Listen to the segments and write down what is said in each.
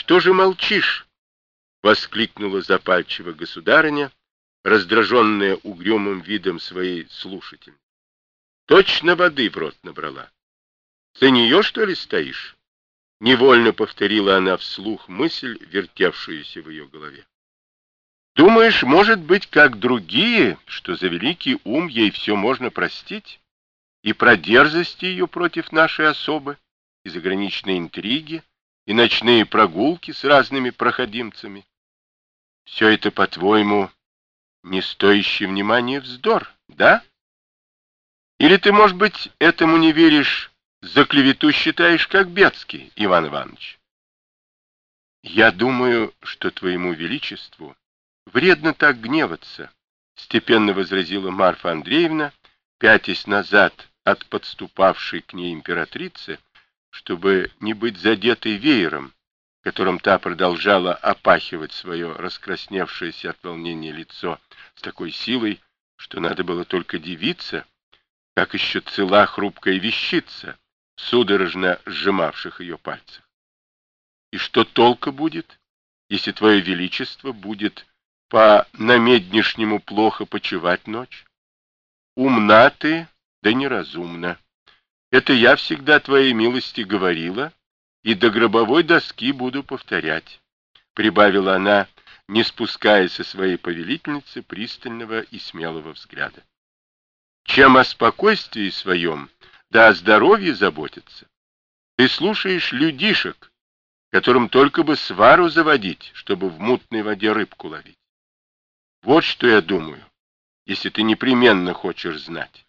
что же молчишь? — воскликнула запальчиво государыня, раздраженная угрюмым видом своей слушательницы. Точно воды в рот набрала. За нее, что ли, стоишь? Невольно повторила она вслух мысль, вертевшуюся в ее голове. Думаешь, может быть, как другие, что за великий ум ей все можно простить? И про дерзости ее против нашей особы, и заграничные интриги, и ночные прогулки с разными проходимцами? Все это, по-твоему, не стоящий внимания вздор, да? Или ты, может быть, этому не веришь, за клевету считаешь, как Бецкий, Иван Иванович? Я думаю, что твоему величеству вредно так гневаться, степенно возразила Марфа Андреевна, пятясь назад от подступавшей к ней императрицы, чтобы не быть задетой веером, которым та продолжала опахивать свое раскрасневшееся от волнения лицо с такой силой, что надо было только дивиться, как еще цела хрупкая вещица, судорожно сжимавших ее пальцев. И что толку будет, если твое величество будет по намеднишнему плохо почивать ночь? Умна ты, да неразумна. Это я всегда твоей милости говорила, и до гробовой доски буду повторять, прибавила она, не спуская со своей повелительницы пристального и смелого взгляда. Чем о спокойствии своем, да о здоровье заботиться? Ты слушаешь людишек, которым только бы свару заводить, чтобы в мутной воде рыбку ловить. Вот что я думаю, если ты непременно хочешь знать.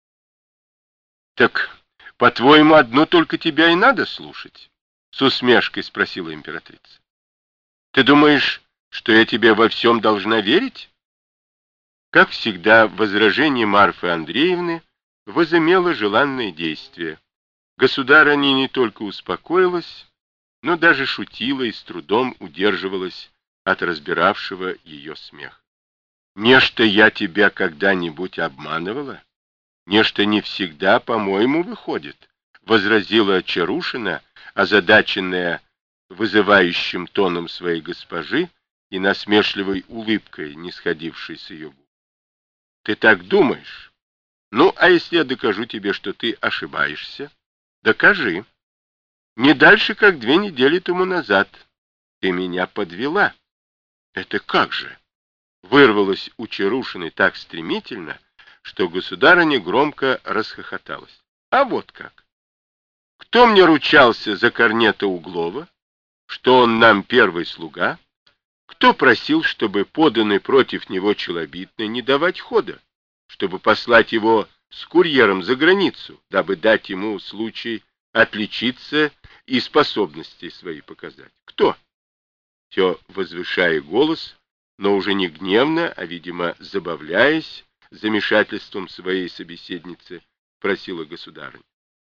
Так, по-твоему, одно только тебя и надо слушать? С усмешкой спросила императрица. Ты думаешь, что я тебе во всем должна верить? Как всегда, возражение Марфы Андреевны возымело желанное действие. Государыня не только успокоилась, но даже шутила и с трудом удерживалась от разбиравшего ее смеха. Нечто я тебя когда-нибудь обманывала? Нечто не всегда, по-моему, выходит, возразила Чарушина, озадаченная вызывающим тоном своей госпожи и насмешливой улыбкой, не сходившей с ее губ. Ты так думаешь? Ну, а если я докажу тебе, что ты ошибаешься? Докажи. Не дальше, как 2 недели тому назад. Ты меня подвела. Это как же? Вырвалось у Чарушиной так стремительно, что государыня громко расхохоталась. А вот как. Кто мне ручался за корнета Углова, что он нам первый слуга? Кто просил, чтобы поданный против него челобитный не давать хода, чтобы послать его с курьером за границу, дабы дать ему случай отличиться и способности свои показать? Кто? Все возвышая голос, но уже не гневно, а, видимо, забавляясь замешательством своей собеседницы, просила государыня.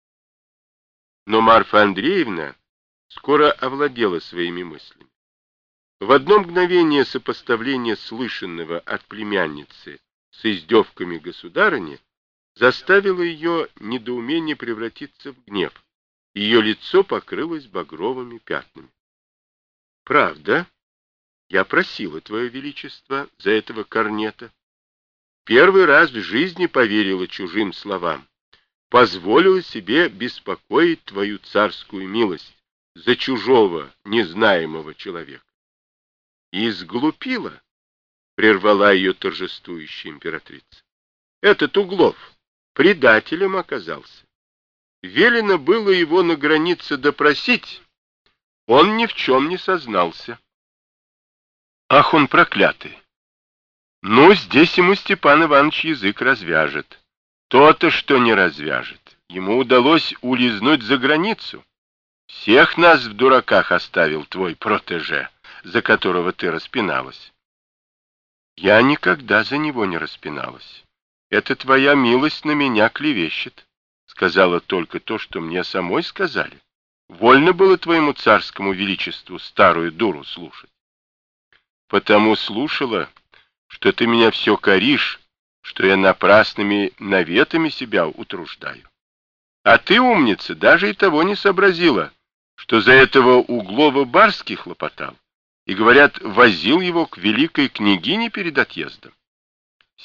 Но Марфа Андреевна скоро овладела своими мыслями. В одно мгновение сопоставления слышанного от племянницы с издевками государыни заставило ее недоумение превратиться в гнев. Ее лицо покрылось багровыми пятнами. Правда, я просила, Твое Величество, за этого корнета. Первый раз в жизни поверила чужим словам, позволила себе беспокоить Твою царскую милость за чужого, незнаемого человека. И сглупила, прервала ее торжествующая императрица. Этот Углов предателем оказался. Велено было его на границе допросить, он ни в чем не сознался. Ах, он проклятый! Ну, здесь ему Степан Иванович язык развяжет. То-то, что не развяжет. Ему удалось улизнуть за границу. Всех нас в дураках оставил твой протеже, за которого ты распиналась. Я никогда за него не распиналась. Это твоя милость на меня клевещет. Сказала только то, что мне самой сказали. Вольно было твоему царскому величеству старую дуру слушать. Потому слушала, что ты меня все коришь, что я напрасными наветами себя утруждаю. А ты, умница, даже и того не сообразила, что за этого Углова Барский хлопотал, и, говорят, возил его к великой княгине перед отъездом.